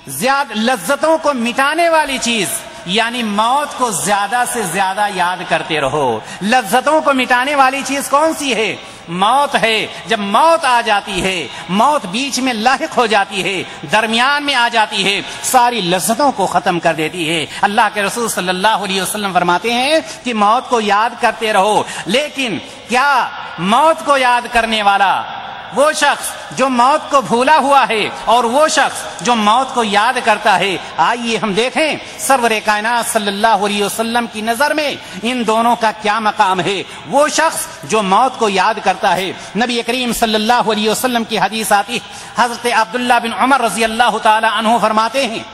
لذتوں کو مٹانے والی چیز یعنی موت کو زیادہ سے زیادہ یاد کرتے رہو۔ لذتوں کو مٹانے والی چیز کون سی ہے؟ موت ہے۔ جب موت آ جاتی ہے، موت بیچ میں لاحق ہو جاتی ہے، درمیان میں آ جاتی ہے، ساری لذتوں کو ختم کر دیتی ہے۔ اللہ کے رسول صلی اللہ علیہ وسلم فرماتے ہیں کہ موت کو یاد کرتے رہو، لیکن کیا موت کو یاد کرنے والا وہ شخص جو موت کو بھولا ہوا ہے اور وہ شخص جو موت کو یاد کرتا ہے، آئیے ہم دیکھیں سرور کائنات صلی اللہ علیہ وسلم کی نظر میں ان دونوں کا کیا مقام ہے۔ وہ شخص جو موت کو یاد کرتا ہے، نبی کریم صلی اللہ علیہ وسلم کی حدیث آتی، حضرت عبداللہ بن عمر رضی اللہ تعالی عنہ فرماتے ہیں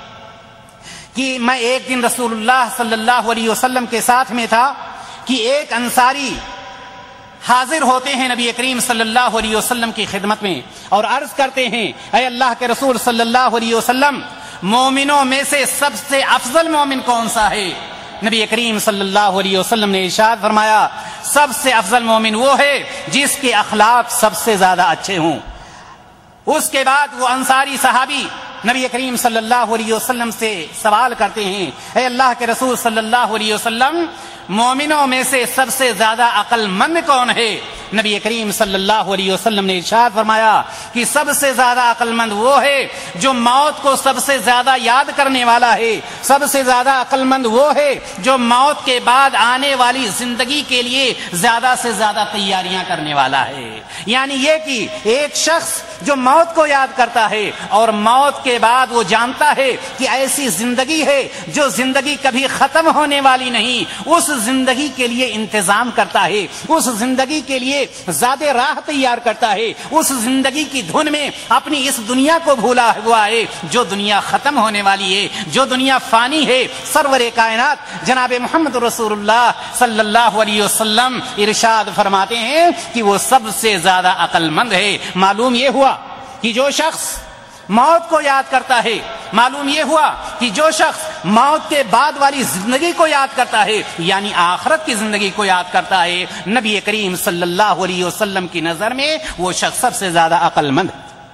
کہ میں ایک دن رسول اللہ صلی اللہ علیہ وسلم کے ساتھ میں تھا کہ ایک انصاری حاضر ہوتے ہیں نبی کریم صلی اللہ علیہ وسلم کی خدمت میں اور عرض کرتے ہیں، اے اللہ کے رسول صلی اللہ علیہ وسلم، مومنوں میں سے سب سے افضل مومن کون سا ہے؟ نبی کریم صلی اللہ علیہ وسلم نے ارشاد فرمایا، سب سے افضل مومن وہ ہے جس کے اخلاق سب سے زیادہ اچھے ہوں۔ اس کے بعد وہ انصاری صحابی نبی کریم صلی اللہ علیہ وسلم سے سوال کرتے ہیں، اے اللہ کے رسول صلی اللہ علیہ وسلم، مومنوں میں سے سب سے زیادہ عقل مند کون ہے؟ نبی کریم صلی اللہ علیہ وسلم نے ارشاد فرمایا کہ سب سے زیادہ عقل مند وہ ہے جو موت کو سب سے زیادہ یاد کرنے والا ہے، سب سے زیادہ عقل مند وہ ہے جو موت کے بعد آنے والی زندگی کے لیے زیادہ سے زیادہ تیاریاں کرنے والا ہے۔ یعنی یہ کہ ایک شخص جو موت کو یاد کرتا ہے اور موت کے بعد وہ جانتا ہے کہ ایسی زندگی ہے جو زندگی کبھی ختم ہونے والی نہیں، اس زندگی کے لیے انتظام کرتا ہے، اس زندگی کے لیے زیادہ راہ تیار کرتا ہے، اس زندگی کی دھن میں اپنی اس دنیا کو بھولا ہوا ہے جو دنیا ختم ہونے والی ہے، جو دنیا فانی ہے۔ سرور کائنات جناب محمد رسول اللہ صلی اللہ علیہ وسلم ارشاد فرماتے ہیں کہ وہ سب سے زیادہ عقل مند ہے۔ معلوم یہ ہوا کہ جو شخص موت کو یاد کرتا ہے، معلوم یہ ہوا کہ جو شخص موت کے بعد والی زندگی کو یاد کرتا ہے یعنی آخرت کی زندگی کو یاد کرتا ہے، نبی کریم صلی اللہ علیہ وسلم کی نظر میں وہ شخص سب سے زیادہ عقل مند۔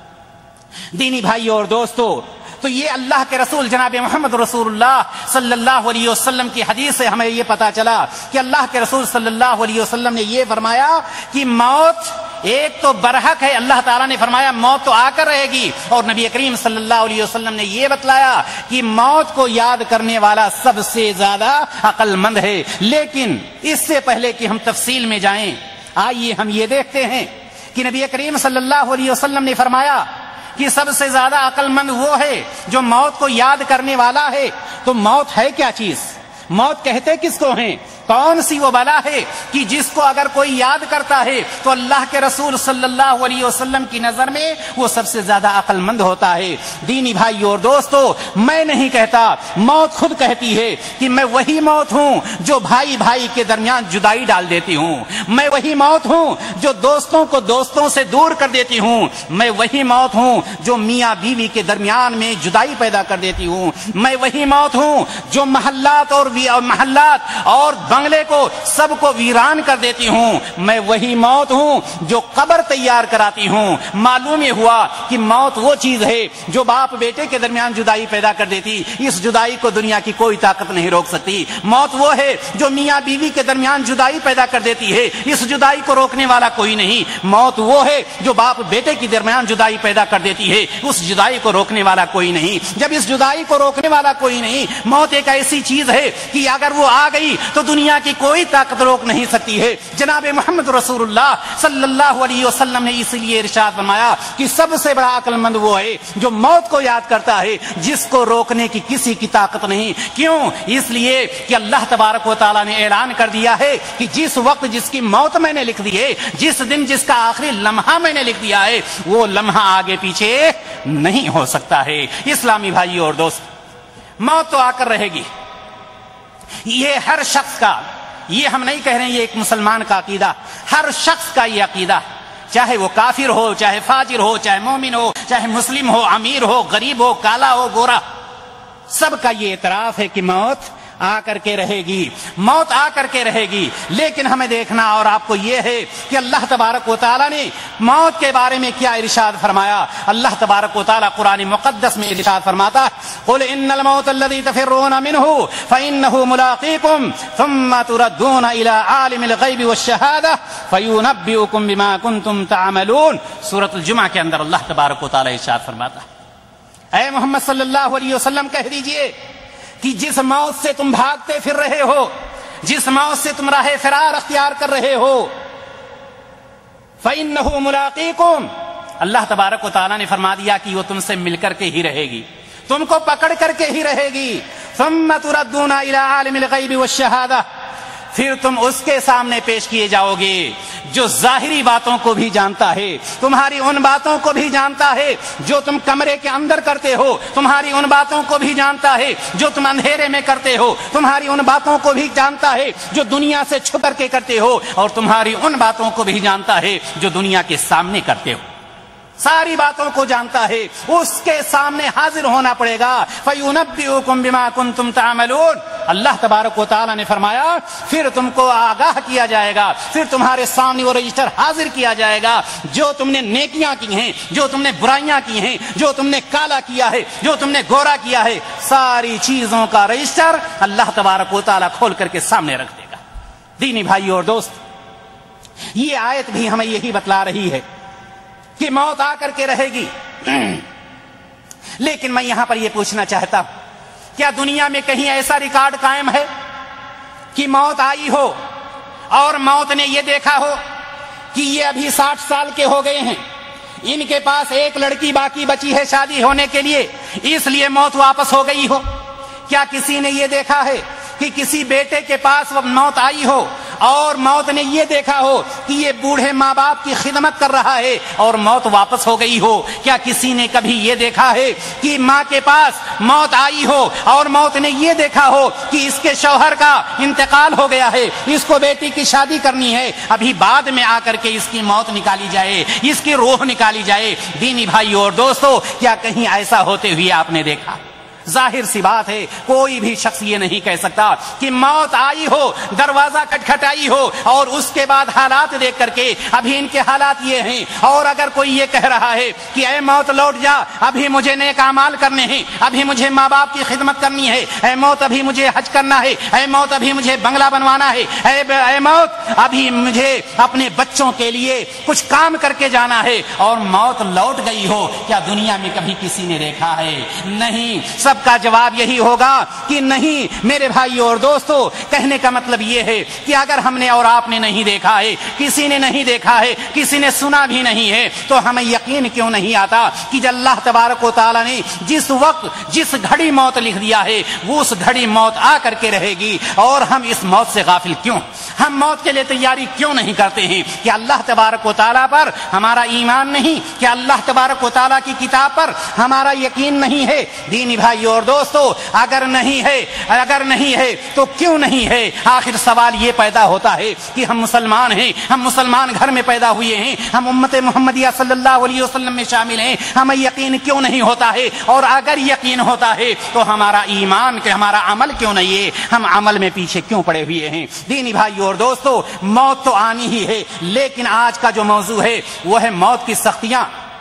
دینی بھائیو اور دوستو، تو یہ اللہ کے رسول جناب محمد رسول اللہ صلی اللہ علیہ وسلم کی حدیث سے ہمیں یہ پتا چلا کہ اللہ کے رسول صلی اللہ علیہ وسلم نے یہ فرمایا کہ موت ایک تو برحق ہے، اللہ تعالیٰ نے فرمایا موت تو آ کر رہے گی، اور نبی کریم صلی اللہ علیہ وسلم نے یہ بتلایا کہ موت کو یاد کرنے والا سب سے زیادہ عقل مند ہے۔ لیکن اس سے پہلے کہ ہم تفصیل میں جائیں، آئیے ہم یہ دیکھتے ہیں کہ نبی کریم صلی اللہ علیہ وسلم نے فرمایا کہ سب سے زیادہ عقل مند وہ ہے جو موت کو یاد کرنے والا ہے۔ تو موت ہے کیا چیز؟ موت کہتے کس کو ہیں؟ کون سی وہ بلا ہے کہ جس کو اگر کوئی یاد کرتا ہے تو اللہ کے رسول صلی اللہ علیہ وسلم کی نظر میں وہ سب سے زیادہ عقل مند ہوتا ہے۔ دینی بھائیو اور دوستو، میں نہیں کہتا، موت خود کہتی ہے کہ میں وہی موت ہوں جو بھائی بھائی کے درمیان جدائی ڈال دیتی ہوں، میں وہی موت ہوں جو دوستوں کو دوستوں سے دور کر دیتی ہوں، میں وہی موت ہوں جو میاں بیوی کے درمیان میں جدائی پیدا کر دیتی ہوں، میں وہی موت ہوں جو محلات اور بنگلے کو سب کو ویران کر دیتی ہوں، میں وہی موت ہوں جو قبر تیار کراتی ہوں۔ معلوم یہ ہوا کہ موت وہ چیز ہے جو باپ بیٹے کے درمیان جدائی پیدا کر دیتی، اس جدائی کو دنیا کی کوئی طاقت نہیں روک سکتی۔ موت وہ ہے جو میاں بیوی کے درمیان جدائی پیدا کر دیتی ہے، اس جدائی کو روکنے والا کوئی نہیں۔ موت وہ ہے جو باپ بیٹے کے درمیان جدائی پیدا کر دیتی ہے، اس جدائی کو روکنے والا کوئی نہیں۔ جب اس جدائی کو روکنے والا کوئی نہیں، موت ایک ایسی چیز ہے کہ اگر وہ آ گئی تو دنیا کی کوئی طاقت روک نہیں سکتی ہے۔ جناب محمد رسول اللہ صلی اللہ علیہ وسلم نے اس لیے ارشاد فرمایا کہ سب سے بڑا عقل مند وہ ہے جو موت کو یاد کرتا ہے، جس کو روکنے کی کسی کی طاقت نہیں۔ کیوں؟ اس لیے کہ اللہ تبارک و تعالیٰ نے اعلان کر دیا ہے کہ جس وقت جس کی موت میں نے لکھ دی ہے، جس دن جس کا آخری لمحہ میں نے لکھ دیا ہے، وہ لمحہ آگے پیچھے نہیں ہو سکتا ہے۔ اسلامی بھائی اور دوست، موت تو آ کر رہے گی، یہ ہر شخص کا، یہ ہم نہیں کہہ رہے ہیں یہ ایک مسلمان کا عقیدہ، ہر شخص کا یہ عقیدہ، چاہے وہ کافر ہو، چاہے فاجر ہو، چاہے مومن ہو، چاہے مسلم ہو، امیر ہو، غریب ہو، کالا ہو، گورا، سب کا یہ اعتراف ہے کہ موت آ کر کے رہے گی، موت آ کر کے رہے گی، لیکن ہمیں دیکھنا اور آپ کو یہ ہے کہ اللہ تبارک و تعالیٰ نے موت کے بارے میں کیا ارشاد فرمایا۔ اللہ تبارک و تعالیٰ قرآن مقدس میں ارشاد فرماتا ہے قل ان الموت الذي تفرون منه فانه ملاقيكم ثم تردون الى عالم الغیب والشهادة فينبئكم بما كنتم تعملون۔ سورۃ الجمعہ کے اندر اللہ تبارک و تعالیٰ ارشاد فرماتا ہے اے محمد صلی اللہ علیہ وسلم کہہ دیجئے کہ جس موت سے تم بھاگتے پھر رہے ہو، جس موت سے تم راہ فرار اختیار کر رہے ہو، فَإِنَّهُ مُلَاقِيكُمْ، اللہ تبارک و تعالیٰ نے فرما دیا کہ وہ تم سے مل کر کے ہی رہے گی، تم کو پکڑ کر کے ہی رہے گی۔ ثُمَّ تُرَدُّونَ إِلَىٰ عَالِمِ الْغَيْبِ وَالشَّهَادَةِ، پھر تم اس کے سامنے پیش کیے جاؤ گے جو ظاہری باتوں کو بھی جانتا ہے، تمہاری ان باتوں کو بھی جانتا ہے جو تم کمرے کے اندر کرتے ہو، تمہاری ان باتوں کو بھی جانتا ہے جو تم اندھیرے میں کرتے ہو، تمہاری ان باتوں کو بھی جانتا ہے جو دنیا سے چھپ کر کے کرتے ہو، اور تمہاری ان باتوں کو بھی جانتا ہے جو دنیا کے سامنے کرتے ہو، ساری باتوں کو جانتا ہے، اس کے سامنے حاضر ہونا پڑے گا۔ فَيُنَبِّئُكُم بِمَا كُنتُمْ تَعْمَلُونَ، اللہ تبارک و تعالیٰ نے فرمایا پھر تم کو آگاہ کیا جائے گا، پھر تمہارے سامنے وہ رجسٹر حاضر کیا جائے گا، جو تم نے نیکیاں کی ہیں، جو تم نے برائیاں کی ہیں، جو تم نے کالا کیا ہے، جو تم نے گورا کیا ہے، ساری چیزوں کا رجسٹر اللہ تبارک و تعالیٰ کھول کر کے سامنے رکھ دے گا۔ دینی بھائی اور دوست، یہ آیت بھی ہمیں یہی بتلا رہی ہے کہ موت آ کر کے رہے گی، لیکن میں یہاں پر یہ پوچھنا چاہتا ہوں کیا دنیا میں کہیں ایسا ریکارڈ قائم ہے کہ موت آئی ہو اور موت نے یہ دیکھا ہو کہ یہ ابھی 60 سال کے ہو گئے ہیں، ان کے پاس ایک لڑکی باقی بچی ہے شادی ہونے کے لیے، اس لیے موت واپس ہو گئی ہو؟ کیا کسی نے یہ دیکھا ہے کہ کسی بیٹے کے پاس موت آئی ہو اور موت نے یہ دیکھا ہو کہ یہ بوڑھے ماں باپ کی خدمت کر رہا ہے اور موت واپس ہو گئی ہو؟ کیا کسی نے کبھی یہ دیکھا ہے کہ ماں کے پاس موت آئی ہو اور موت نے یہ دیکھا ہو کہ اس کے شوہر کا انتقال ہو گیا ہے، اس کو بیٹی کی شادی کرنی ہے، ابھی بعد میں آ کر کے اس کی موت نکالی جائے، اس کی روح نکالی جائے؟ دینی بھائی اور دوستو، کیا کہیں ایسا ہوتے ہوئے آپ نے دیکھا؟ ظاہر سی بات ہے کوئی بھی شخص یہ نہیں کہہ سکتا کہ موت آئی ہو، دروازہ کھٹکھٹائی ہو اور اس کے بعد حالات دیکھ کر کے ابھی ان کے حالات یہ ہیں، اور اگر کوئی یہ کہہ رہا ہے کہ اے موت لوٹ جا، ابھی مجھے نیک اعمال کرنے ہیں، ابھی مجھے ماں باپ کی خدمت کرنی ہے، اے موت ابھی مجھے حج کرنا ہے، اے موت ابھی مجھے بنگلہ بنوانا ہے، اے موت ابھی مجھے اپنے بچوں کے لیے کچھ کام کر کے جانا ہے، اور موت لوٹ گئی ہو، کیا دنیا میں کبھی کسی نے دیکھا ہے؟ نہیں۔ سب کا جواب یہی ہوگا کہ نہیں میرے بھائی اور دوستو۔ کہنے کا مطلب یہ ہے کہ اگر ہم نے اور آپ نے نہیں دیکھا ہے، کسی نے نہیں دیکھا ہے، کسی نے سنا بھی نہیں ہے، تو ہمیں یقین کیوں نہیں آتا کہ جب اللہ تبارک و تعالیٰ نے جس وقت جس گھڑی موت لکھ دیا ہے وہ اس گھڑی موت آ کر کے رہے گی، اور ہم اس موت سے غافل کیوں؟ ہم موت کے لیے تیاری کیوں نہیں کرتے ہیں؟ کہ اللہ تبارک و تعالیٰ پر ہمارا ایمان نہیں؟ کہ اللہ تبارک و تعالیٰ کی کتاب پر ہمارا یقین نہیں ہے؟ دینی بھائی اور دوستو، اگر نہیں ہے تو کیوں نہیں ہے؟ آخر سوال یہ پیدا ہوتا ہے کہ ہم مسلمان ہیں، ہم مسلمان گھر میں پیدا ہوئے ہیں، ہم امت محمدیہ صلی اللہ علیہ وسلم میں شامل ہیں، ہمیں یقین کیوں نہیں ہوتا ہے؟ اور اگر یقین ہوتا ہے تو ہمارا ایمان کہ ہمارا عمل کیوں نہیں ہے؟ ہم عمل میں پیچھے کیوں پڑے ہوئے ہیں؟ دینی بھائی اور دوستو، موت تو آنی ہی ہے، لیکن آج کا جو موضوع ہے وہ ہے موت کی سختیاں۔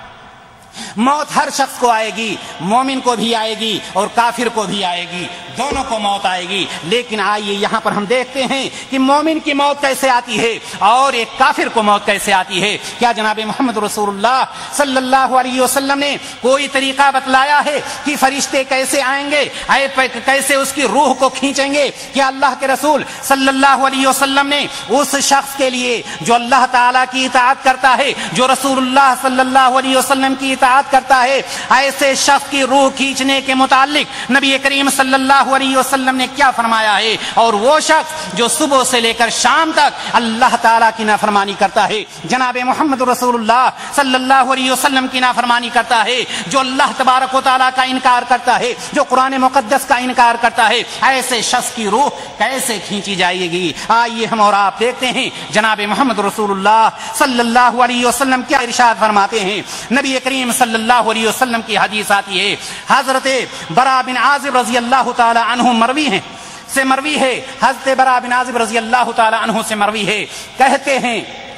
موت ہر شخص کو آئے گی، مومن کو بھی آئے گی اور کافر کو بھی آئے گی، دونوں کو موت آئے گی۔ لیکن آئیے یہاں پر ہم دیکھتے ہیں کہ مومن کی موت کیسے آتی ہے اور ایک کافر کو موت کیسے آتی ہے۔ کیا جناب محمد رسول اللہ صلی اللہ علیہ وسلم نے کوئی طریقہ بتلایا ہے کہ فرشتے کیسے آئیں گے، کیسے اس کی روح کو کھینچیں گے؟ کیا اللہ کے رسول صلی اللہ علیہ وسلم نے اس شخص کے لیے جو اللہ تعالیٰ کی اطاعت کرتا ہے، جو رسول اللہ صلی اللہ علیہ وسلم کی اطاعت کرتا ہے، ایسے شخص کی روح کھینچنے کے متعلق نبی کریم صلی اللہ علیہ وسلم نے کیا فرمایا ہے؟ اور وہ شخص جو صبح سے لے کر شام تک اللہ تعالیٰ کی نافرمانی کرتا ہے، جناب محمد رسول اللہ صلی اللہ علیہ وسلم کی نافرمانی کرتا ہے، جو اللہ تبارک و تعالیٰ کا انکار کرتا ہے، جو قرآن مقدس کا انکار کرتا ہے، ایسے شخص کی روح کیسے کھینچی جائے گی؟ آئیے ہم اور آپ دیکھتے ہیں جناب محمد رسول اللہ صلی اللہ علیہ وسلم کیا ارشاد فرماتے ہیں۔ نبی کریم صلی اللہ علیہ وسلم کی حدیث آتی ہے، حضرت برا بن عازب رضی اللہ تعالی عنہ مروی ہیں، سے مروی ہے، حضرت برا بن عازب رضی اللہ تعالی عنہ سے مروی ہے، کہتے ہیں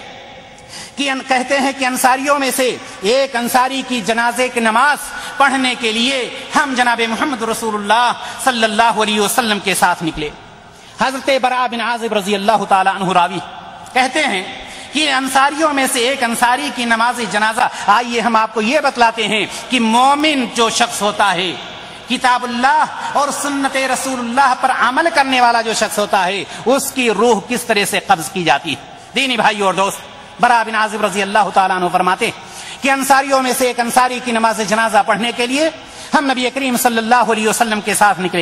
کہ انصاریوں میں سے ایک انصاری کی جنازے کی نماز پڑھنے کے لیے ہم جناب محمد رسول اللہ صلی اللہ علیہ وسلم کے ساتھ نکلے۔ حضرت برا بن عازب رضی اللہ تعالی عنہ راوی کہتے ہیں کہ انصاریوں میں سے ایک انصاری کی نماز جنازہ، آئیے ہم آپ کو یہ بتلاتے ہیں کہ مومن جو شخص ہوتا ہے، کتاب اللہ اور سنت رسول اللہ پر عمل کرنے والا جو شخص ہوتا ہے، اس کی روح کس طرح سے قبض کی جاتی ہے۔ دینی بھائی اور دوست، برا بن عازب رضی اللہ تعالیٰ عنہ فرماتے کہ انصاریوں میں سے ایک انصاری کی نماز جنازہ پڑھنے کے لیے ہم نبی کریم صلی اللہ علیہ وسلم کے ساتھ نکلے۔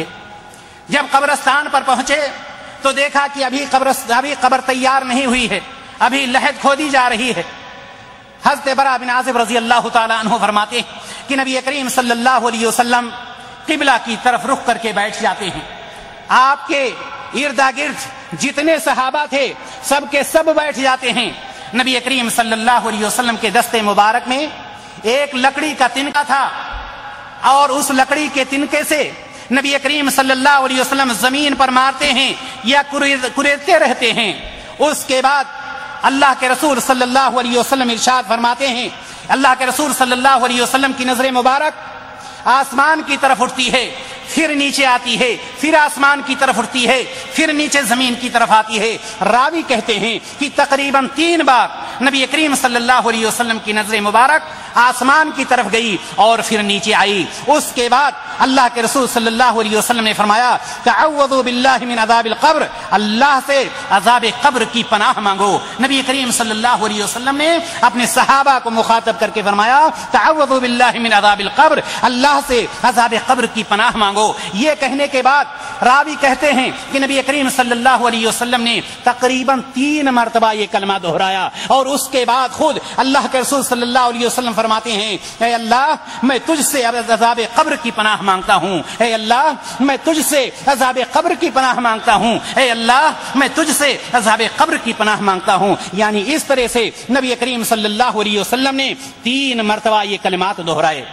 جب قبرستان پر پہنچے تو دیکھا کہ ابھی قبر تیار نہیں ہوئی ہے، ابھی لحد کھودی جا رہی ہے۔ حضرت برا بن عازب رضی اللہ تعالیٰ عنہ فرماتے کہ نبی کریم صلی اللہ علیہ وسلم قبلہ کی طرف رخ کر کے بیٹھ جاتے ہیں۔ آپ کے اردا گرد جتنے صحابہ تھے سب کے سب بیٹھ جاتے ہیں۔ نبی کریم صلی اللہ علیہ وسلم کے دستے مبارک میں ایک لکڑی کا تنکا تھا، اور اس لکڑی کے تنکے سے نبی کریم صلی اللہ علیہ وسلم زمین پر مارتے ہیں یا کریدتے رہتے ہیں۔ اس کے بعد اللہ کے رسول صلی اللہ علیہ وسلم ارشاد فرماتے ہیں، اللہ کے رسول صلی اللہ علیہ وسلم کی نظر مبارک آسمان کی طرف اٹھتی ہے، پھر نیچے آتی ہے، پھر آسمان کی طرف اٹھتی ہے، پھر نیچے زمین کی طرف آتی ہے۔ راوی کہتے ہیں کہ تقریباً 3 بار نبی کریم صلی اللہ علیہ وسلم کی نظر مبارک آسمان کی طرف گئی اور پھر نیچے آئی۔ اس کے بعد اللہ کے رسول صلی اللہ علیہ وسلم نے فرمایا تعوذوا باللہ من عذاب القبر، اللہ سے عذاب قبر کی پناہ مانگو۔ نبی کریم صلی اللہ علیہ وسلم نے اپنے صحابہ کو مخاطب کر کے فرمایا تعوذوا باللہ من عذاب القبر، اللہ سے عذاب قبر کی پناہ مانگو۔ یہ کہنے کے بعد راوی کہتے ہیں کہ نبی کریم صلی اللہ علیہ وسلم نے تقریباً 3 مرتبہ یہ کلمہ دہرایا، اور اس کے بعد خود اللہ کے رسول صلی اللہ علیہ وسلم فرماتے ہیں اے اللہ میں تجھ سے عذاب قبر کی پناہ مانگتا ہوں، اے اللہ میں تجھ سے عذاب قبر کی پناہ مانگتا ہوں، اے اللہ میں تجھ سے عذاب قبر کی پناہ مانگتا ہوں۔ یعنی اس طرح سے نبی کریم صلی اللہ علیہ وسلم نے 3 مرتبہ یہ کلمات دہرائے۔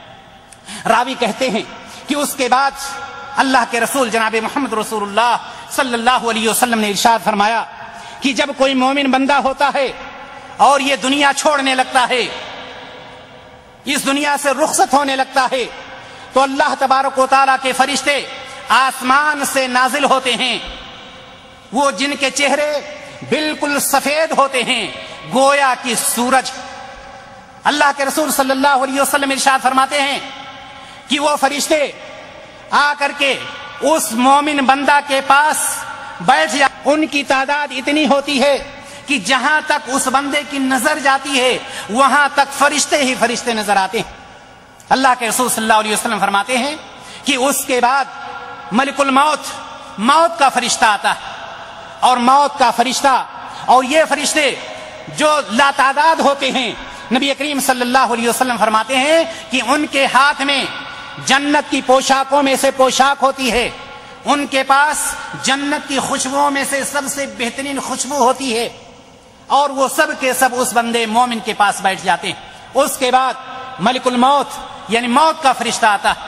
راوی کہتے ہیں کہ اس کے بعد اللہ کے رسول جناب محمد رسول اللہ صلی اللہ علیہ وسلم نے ارشاد فرمایا کہ جب کوئی مومن بندہ ہوتا ہے اور یہ دنیا چھوڑنے لگتا ہے، اس دنیا سے رخصت ہونے لگتا ہے، تو اللہ تبارک و تعالیٰ کے فرشتے آسمان سے نازل ہوتے ہیں، وہ جن کے چہرے بالکل سفید ہوتے ہیں گویا کہ سورج۔ اللہ کے رسول صلی اللہ علیہ وسلم ارشاد فرماتے ہیں کہ وہ فرشتے آ کر کے اس مومن بندہ کے پاس بیٹھ جاتے، ان کی تعداد اتنی ہوتی ہے کہ جہاں تک اس بندے کی نظر جاتی ہے وہاں تک فرشتے ہی فرشتے نظر آتے ہیں۔ اللہ کے رسول صلی اللہ علیہ وسلم فرماتے ہیں کہ اس کے بعد ملک الموت، موت کا فرشتہ آتا ہے، اور موت کا فرشتہ اور یہ فرشتے جو لاتعداد ہوتے ہیں، نبی کریم صلی اللہ علیہ وسلم فرماتے ہیں کہ ان کے ہاتھ میں جنت کی پوشاکوں میں سے پوشاک ہوتی ہے، ان کے پاس جنت کی خوشبوؤں میں سے سب سے بہترین خوشبو ہوتی ہے، اور وہ سب کے سب اس بندے مومن کے پاس بیٹھ جاتے ہیں۔ اس کے بعد ملک الموت یعنی موت کا فرشتہ آتا ہے۔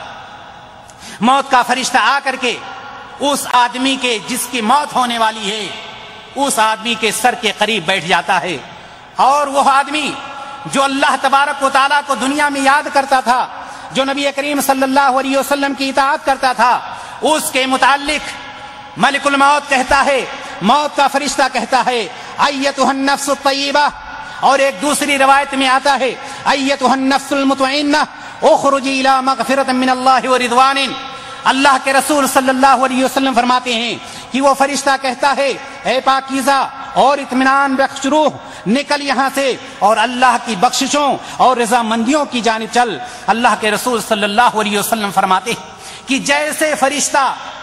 موت کا فرشتہ آ کر کے اس آدمی کے جس کی موت ہونے والی ہے اس آدمی کے سر کے قریب بیٹھ جاتا ہے، اور وہ آدمی جو اللہ تبارک و تعالیٰ کو دنیا میں یاد کرتا تھا، جو نبی کریم صلی اللہ علیہ وسلم کی اطاعت کرتا تھا، اس کے متعلق ملک الموت کہتا ہے، موت کا فرشتہ کہتا ہے ایتھا النفس الطیبہ، اور ایک دوسری روایت میں آتا ہے ایتھا النفس المطمئنہ اخرجی الی مغفرۃ من اللہ ورضوان۔ اللہ کے رسول صلی اللہ علیہ وسلم فرماتے ہیں کہ وہ فرشتہ کہتا ہے اے پاکیزہ اور اطمینان بخش روح، نکل یہاں سے اور اللہ کی بخششوں اور رضامندیوں کی جانب چل۔ اللہ کے رسول صلی اللہ علیہ وسلم فرماتے ہیں کہ جیسے فرشتہ،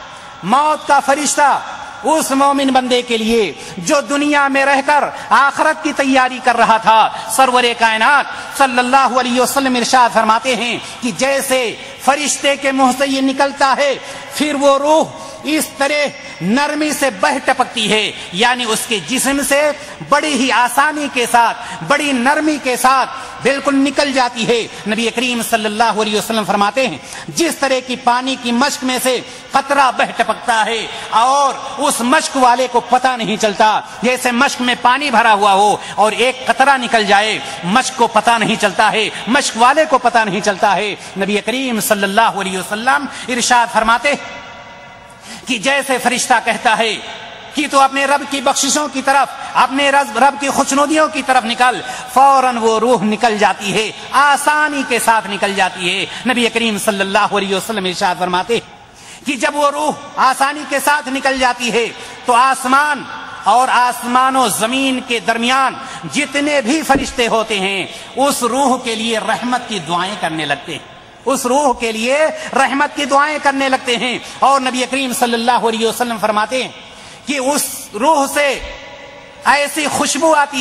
موت کا فرشتہ اس مومن بندے کے لیے جو دنیا میں رہ کر آخرت کی تیاری کر رہا تھا، سرور کائنات صلی اللہ علیہ وسلم ارشاد فرماتے ہیں کہ جیسے فرشتے کے منہ سے یہ نکلتا ہے، پھر وہ روح اس طرح نرمی سے بہ ٹپکتی ہے، یعنی اس کے جسم سے بڑی ہی آسانی کے ساتھ، بڑی نرمی کے ساتھ بالکل نکل جاتی ہے۔ نبی کریم صلی اللہ علیہ وسلم فرماتے ہیں جس طرح کی پانی کی مشک میں سے قطرہ بہ ٹپکتا ہے اور اس مشک والے کو پتہ نہیں چلتا، جیسے مشک میں پانی بھرا ہوا ہو اور ایک قطرہ نکل جائے، مشک کو پتہ نہیں چلتا ہے، مشک والے کو پتہ نہیں چلتا ہے۔ نبی کریم صلی اللہ علیہ وسلم ارشاد فرماتے کہ جیسے فرشتہ کہتا ہے کہ تو اپنے رب کی بخششوں کی طرف، اپنے رب کی خوشنودیوں کی طرف نکل، فوراً وہ روح نکل جاتی ہے، آسانی کے ساتھ نکل جاتی ہے۔ نبی کریم صلی اللہ علیہ وسلم ارشاد فرماتے کہ جب وہ روح آسانی کے ساتھ نکل جاتی ہے تو آسمان اور آسمان و زمین کے درمیان جتنے بھی فرشتے ہوتے ہیں اس روح کے لیے رحمت کی دعائیں کرنے لگتے ہیں، اس روح کے لیے رحمت کی دعائیں کرنے لگتے ہیں۔ اور نبی کریم صلی اللہ علیہ وسلم فرماتے ہیں کہ اس روح سے ایسی خوشبو آتی